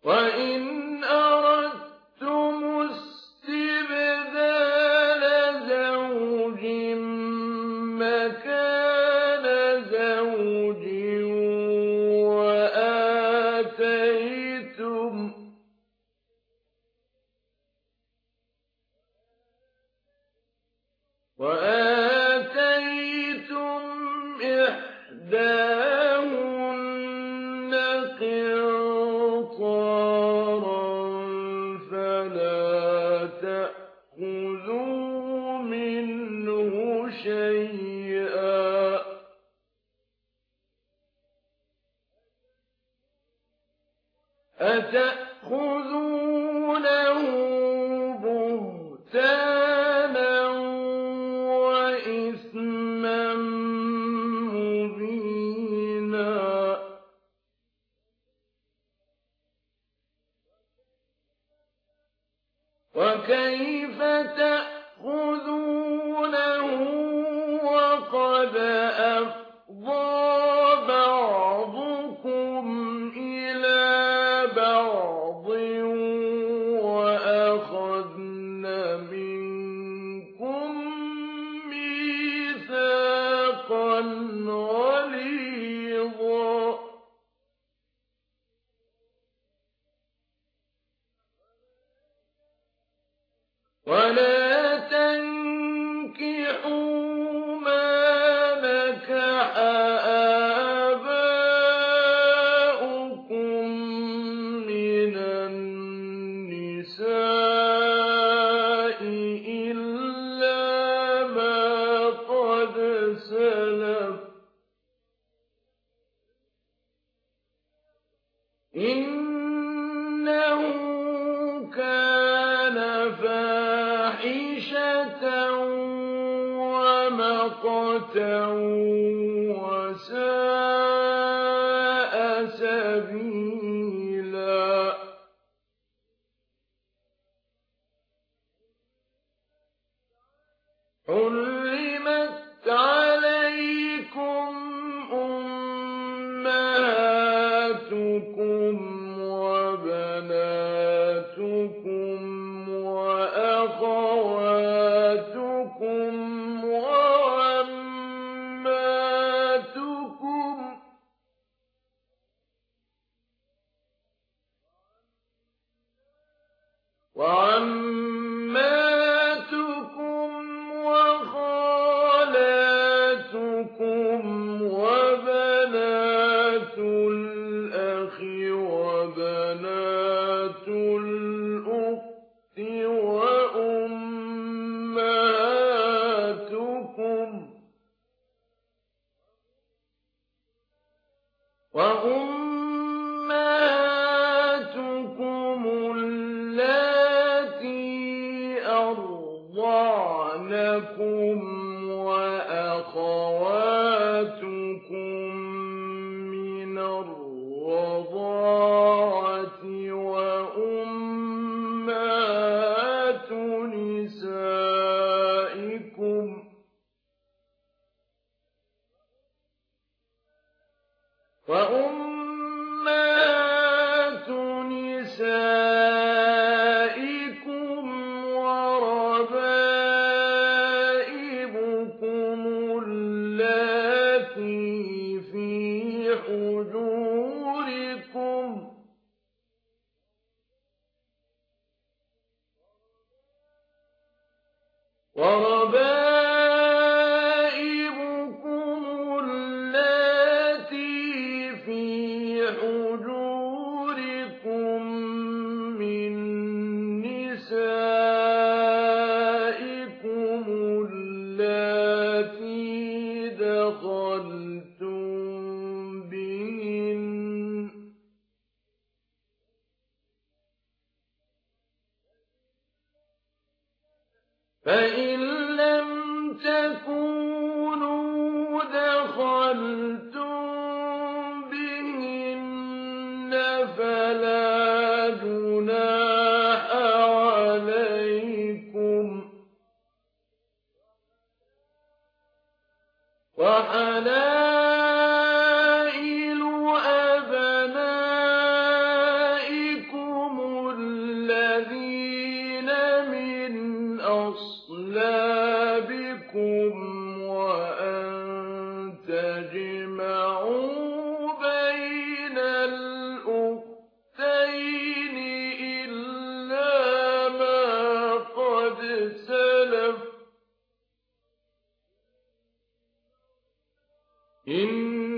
وَإِنْ أَرَدتُّمُ اسْتِبْدَالَ زَوْجٍ مَّكَانَ زَوْجٍ وَآتَيْتُمْ إِحْدَاهُنَّ قِنطَارًا فَلَا تَأْخُذُوا مِنْهُ شَيْئًا ۚ أَتَأْخُذُونَهُ بُهْتَانًا وَإِثْمًا مُّبِينًا. وَكَيْفَ تَأْخُذُونَهُ وَقَدْ أَفْضَىٰ بَعْضُكُمْ إِلَىٰ بَعْضٍ وَأَخَذْنَ مِنكُم مِّيثَاقًا غَلِيظًا. وَلَا تَنكِحُوا مَا نَكَحَ آبَاؤُكُم مِّنَ النِّسَاءِ إِلَّا مَا قَدْ سَلَفَ ۚ إِنَّهُ كَانَ فَاحِشَةً وَمَقْتًا وَسَاءَ سَبِيلًا. حُرِّمَتْ عَلَيْكُمْ أُمَّهَاتُكُمْ وَبَنَاتُكُمْ وَأَخَوَاتُكُمْ وَعَمَّاتُكُمْ وَخَالَاتُكُمْ وَبَنَاتُ الْأَخِ وَبَنَاتُ الْأُخْتِ وَأُمَّهَاتُكُمُ اللَّاتِي أَرْضَعْنَكُمْ وَأَخَوَاتُكُم مِّنَ الرَّضَاعَةِ وَأُمَّهَاتُ نِسَائِكُمْ وَرَبَائِبُكُمُ اللَّاتِي فِي حُجُورِكُمْ مِّن نِّسَائِكُمُ اللَّاتِي دَخَلْتُم بِهِنَّ ۖ فَإِن لَّمْ تَكُونُوا دَخَلْتُم بِهِنَّ فَلَا جُنَاحَ عَلَيْكُمْ ۚ وَحَلَائِلُ أَبْنَائِكُمْ إن